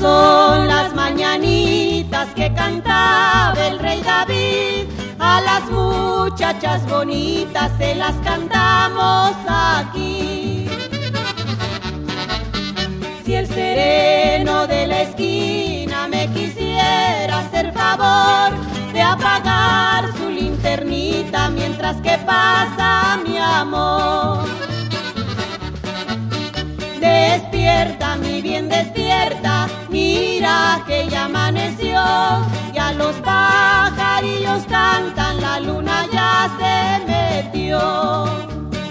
son las mañanitas que cantaba el rey David. A las muchachas bonitas se las cantamos aquí. Si el sereno de la esquina me quisiera hacer favor de apagar su linternita mientras que pasa mi amor. Despierta, mi bien, despierta, mira que ya amaneció, ya los pajarillos cantan, la luna ya se metió.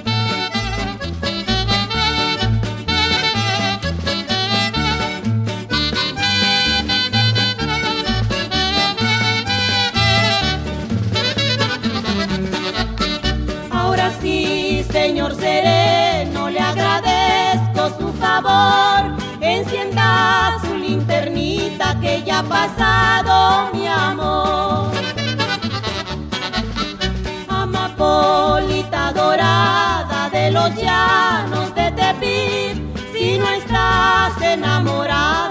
Ahora sí, señor sereno, le agradezco su favor, encienda su linternita que ya ha pasado mi amor. Amapolita dorada de los llanos de Tepic, si no estás enamorada